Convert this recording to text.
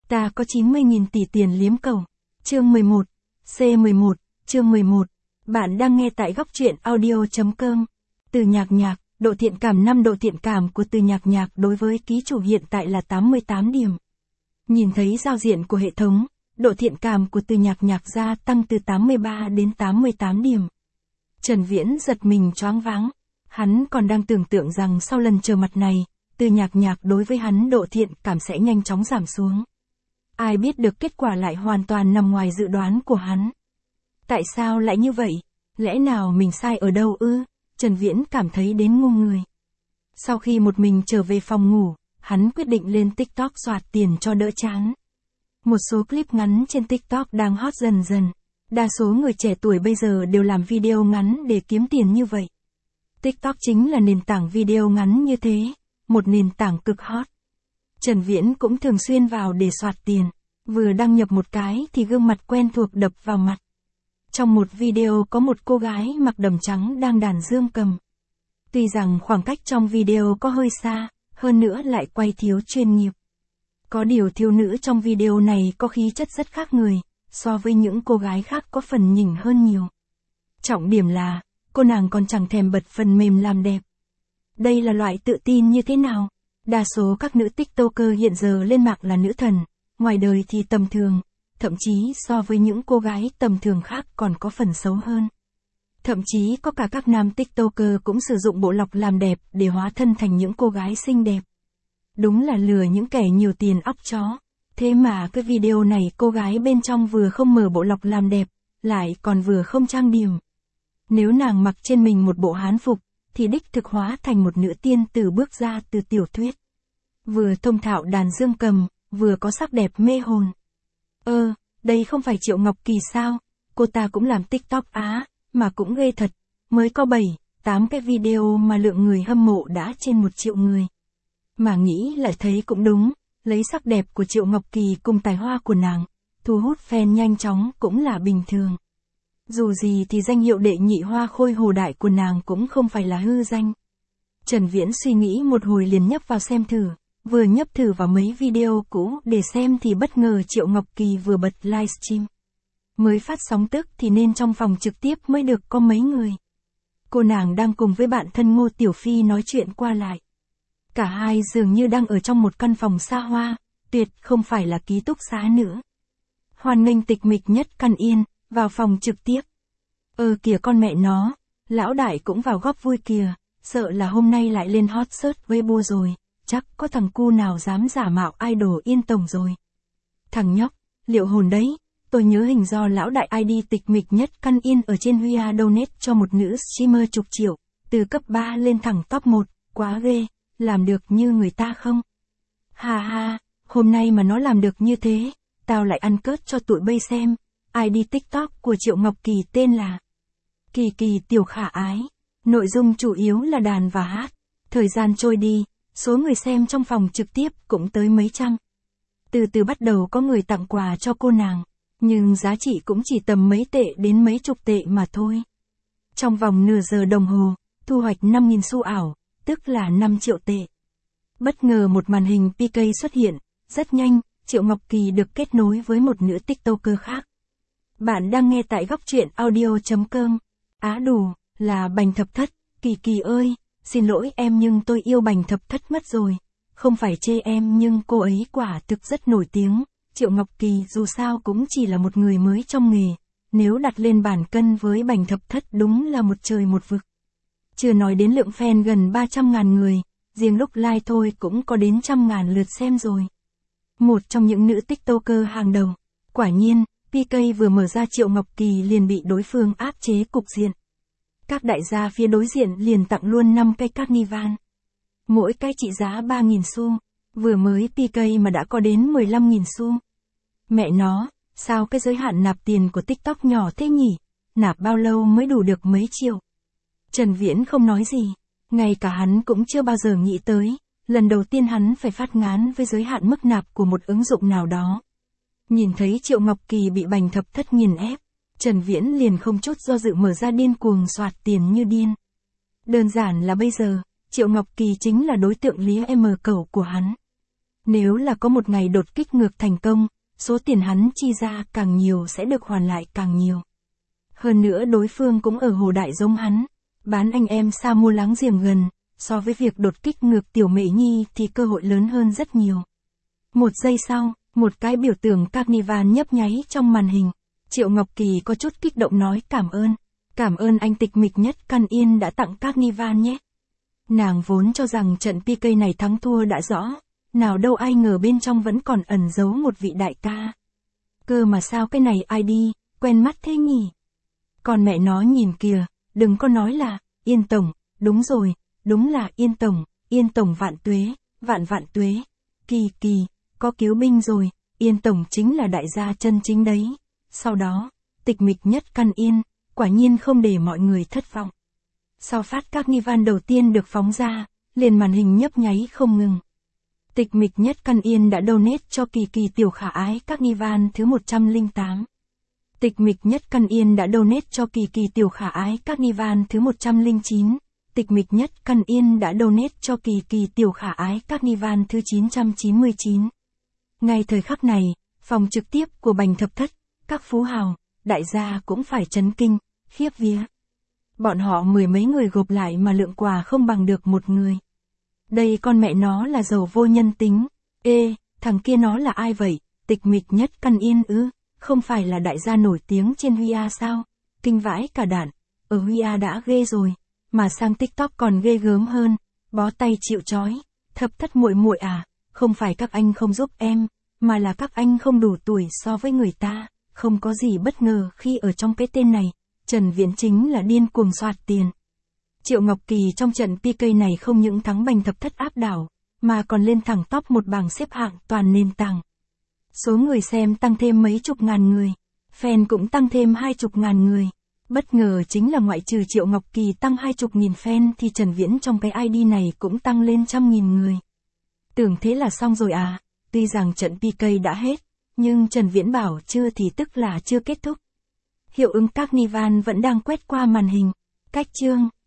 Ta có 90.000 tỷ tiền liếm cầu. Chương 11. C11. Chương 11. Bạn đang nghe tại góc truyện audio.com. Từ Nhạc Nhạc, độ thiện cảm 5. Độ thiện cảm của Từ Nhạc Nhạc đối với ký chủ hiện tại là 88 điểm. Nhìn thấy giao diện của hệ thống, độ thiện cảm của Từ Nhạc Nhạc gia tăng từ 83 đến 88 điểm. Trần Viễn giật mình choáng váng. Hắn còn đang tưởng tượng rằng sau lần trở mặt này, Từ Nhạc Nhạc đối với hắn độ thiện cảm sẽ nhanh chóng giảm xuống. Ai biết được kết quả lại hoàn toàn nằm ngoài dự đoán của hắn. Tại sao lại như vậy? Lẽ nào mình sai ở đâu ư? Trần Viễn cảm thấy đến ngu người. Sau khi một mình trở về phòng ngủ, hắn quyết định lên TikTok soạt tiền cho đỡ chán. Một số clip ngắn trên TikTok đang hot dần dần. Đa số người trẻ tuổi bây giờ đều làm video ngắn để kiếm tiền như vậy. TikTok chính là nền tảng video ngắn như thế, một nền tảng cực hot. Trần Viễn cũng thường xuyên vào để soạt tiền, vừa đăng nhập một cái thì gương mặt quen thuộc đập vào mặt. Trong một video có một cô gái mặc đầm trắng đang đàn dương cầm. Tuy rằng khoảng cách trong video có hơi xa, hơn nữa lại quay thiếu chuyên nghiệp. Có điều thiếu nữ trong video này có khí chất rất khác người, so với những cô gái khác có phần nhỉnh hơn nhiều. Trọng điểm là, cô nàng còn chẳng thèm bật phần mềm làm đẹp. Đây là loại tự tin như thế nào? Đa số các nữ TikToker hiện giờ lên mạng là nữ thần, ngoài đời thì tầm thường, thậm chí so với những cô gái tầm thường khác còn có phần xấu hơn. Thậm chí có cả các nam TikToker cũng sử dụng bộ lọc làm đẹp để hóa thân thành những cô gái xinh đẹp. Đúng là lừa những kẻ nhiều tiền óc chó. Thế mà cái video này cô gái bên trong vừa không mở bộ lọc làm đẹp, lại còn vừa không trang điểm. Nếu nàng mặc trên mình một bộ hán phục, thì đích thực hóa thành một nữ tiên tử bước ra từ tiểu thuyết. Vừa thông thạo đàn dương cầm, vừa có sắc đẹp mê hồn. Đây không phải Triệu Ngọc Kỳ sao? Cô ta cũng làm TikTok á, mà cũng ghê thật. Mới có 7-8 cái video mà lượng người hâm mộ đã trên 1 triệu người. Mà nghĩ lại thấy cũng đúng, lấy sắc đẹp của Triệu Ngọc Kỳ cùng tài hoa của nàng, thu hút fan nhanh chóng cũng là bình thường. Dù gì thì danh hiệu đệ nhị hoa khôi hồ đại của nàng cũng không phải là hư danh. Trần Viễn suy nghĩ một hồi liền nhấp vào xem thử, vừa nhấp thử vào mấy video cũ để xem thì bất ngờ Triệu Ngọc Kỳ vừa bật livestream. Mới phát sóng tức thì nên trong phòng trực tiếp mới được có mấy người. Cô nàng đang cùng với bạn thân Ngô Tiểu Phi nói chuyện qua lại. Cả hai dường như đang ở trong một căn phòng xa hoa, tuyệt không phải là ký túc xá nữa. Hoan nghênh tịch mịch nhất căn yên, vào phòng trực tiếp. Kìa con mẹ nó, lão đại cũng vào góp vui kìa, sợ là hôm nay lại lên hot search Weibo rồi, chắc có thằng cu nào dám giả mạo idol Yên Tổng rồi. Thằng nhóc, liệu hồn đấy, tôi nhớ hình do lão đại ID tịch mịch nhất căn yên ở trên Huy donate cho một nữ streamer chục triệu, từ cấp 3 lên thẳng top 1, quá ghê, làm được như người ta không? Ha ha, hôm nay mà nó làm được như thế, tao lại ăn cớt cho tụi bay xem. ID TikTok của Triệu Ngọc Kỳ tên là Kỳ Kỳ Tiểu Khả Ái. Nội dung chủ yếu là đàn và hát. Thời gian trôi đi, số người xem trong phòng trực tiếp cũng tới mấy trăm. Từ từ bắt đầu có người tặng quà cho cô nàng, nhưng giá trị cũng chỉ tầm mấy tệ đến mấy chục tệ mà thôi. Trong vòng nửa giờ đồng hồ, thu hoạch 5.000 xu ảo, tức là 5 triệu tệ. Bất ngờ một màn hình PK xuất hiện, rất nhanh, Triệu Ngọc Kỳ được kết nối với một nữ TikToker khác. Bạn đang nghe tại góc truyện audio.com. Là Bành Thập Thất. Kỳ Kỳ ơi, xin lỗi em nhưng tôi yêu Bành Thập Thất mất rồi. Không phải chê em nhưng cô ấy quả thực rất nổi tiếng. Triệu Ngọc Kỳ dù sao cũng chỉ là một người mới trong nghề. Nếu đặt lên bàn cân với Bành Thập Thất đúng là một trời một vực. Chưa nói đến lượng fan gần 300.000 người, riêng lúc live thôi cũng có đến 100.000 lượt xem rồi. Một trong những nữ TikToker hàng đầu. Quả nhiên, PK vừa mở ra Triệu Ngọc Kỳ liền bị đối phương áp chế cục diện. Các đại gia phía đối diện liền tặng luôn 5 cây carnival. Mỗi cái trị giá 3.000 xu. Vừa mới PK mà đã có đến 15.000 xu. Mẹ nó, sao cái giới hạn nạp tiền của TikTok nhỏ thế nhỉ? Nạp bao lâu mới đủ được mấy triệu? Trần Viễn không nói gì. Ngay cả hắn cũng chưa bao giờ nghĩ tới. Lần đầu tiên hắn phải phát ngán với giới hạn mức nạp của một ứng dụng nào đó. Nhìn thấy Triệu Ngọc Kỳ bị Bành Thập Thất nghiền ép, Trần Viễn liền không chút do dự mở ra điên cuồng soạt tiền như điên. Đơn giản là bây giờ, Triệu Ngọc Kỳ chính là đối tượng Lý M Cẩu của hắn. Nếu là có một ngày đột kích ngược thành công, số tiền hắn chi ra càng nhiều sẽ được hoàn lại càng nhiều. Hơn nữa đối phương cũng ở Hồ Đại giống hắn, bán anh em xa mua láng giềng gần, so với việc đột kích ngược Tiểu Mễ Nhi thì cơ hội lớn hơn rất nhiều. Một giây sau, một cái biểu tượng Carnival nhấp nháy trong màn hình. Triệu Ngọc Kỳ có chút kích động nói cảm ơn anh Tịch Mịch Nhất Căn Yên đã tặng Carnival nhé. Nàng vốn cho rằng trận PK này thắng thua đã rõ, nào đâu ai ngờ bên trong vẫn còn ẩn giấu một vị đại ca. Cơ mà sao cái này ID, quen mắt thế nhỉ? Còn mẹ nó nhìn kìa, đừng có nói là, Yên Tổng, đúng rồi, đúng là Yên Tổng vạn tuế, kỳ, có cứu binh rồi, Yên Tổng chính là đại gia chân chính đấy. Sau đó, Tịch Mịch Nhất Căn Yên, quả nhiên không để mọi người thất vọng. Sau phát Carnival đầu tiên được phóng ra, liền màn hình nhấp nháy không ngừng. Tịch Mịch Nhất Căn Yên đã donate cho Kỳ Kỳ Tiểu Khả Ái Carnival thứ 108. Tịch Mịch Nhất Căn Yên đã donate cho Kỳ Kỳ Tiểu Khả Ái Carnival thứ 109. Tịch Mịch Nhất Căn Yên đã donate cho Kỳ Kỳ Tiểu Khả Ái Carnival thứ 999. Ngay thời khắc này, phòng trực tiếp của Bành Thập Thất, các phú hào, đại gia cũng phải chấn kinh, khiếp vía. Bọn họ mười mấy người gộp lại mà lượng quà không bằng được một người. Đây con mẹ nó là giàu vô nhân tính. Ê, thằng kia nó là ai vậy? Tịch Mịch Nhất Căn Yên ư? Không phải là đại gia nổi tiếng trên Huy A sao? Kinh vãi cả đạn. Ở Huy A đã ghê rồi, mà sang TikTok còn ghê gớm hơn. Bó tay chịu trói. Thập Thất muội muội à, không phải các anh không giúp em, mà là các anh không đủ tuổi so với người ta. Không có gì bất ngờ khi ở trong cái tên này, Trần Viễn chính là điên cuồng soạt tiền. Triệu Ngọc Kỳ trong trận PK này không những thắng Bành Thập Thất áp đảo, mà còn lên thẳng top một bảng xếp hạng toàn nền tảng. Số người xem tăng thêm mấy chục ngàn người, fan cũng tăng thêm 20.000 người. Bất ngờ chính là ngoại trừ Triệu Ngọc Kỳ tăng 20.000 fan thì Trần Viễn trong cái ID này cũng tăng lên 100.000 người. Tưởng thế là xong rồi à, tuy rằng trận PK đã hết, nhưng Trần Viễn bảo chưa thì tức là chưa kết thúc. Hiệu ứng Carnival vẫn đang quét qua màn hình. Cách chương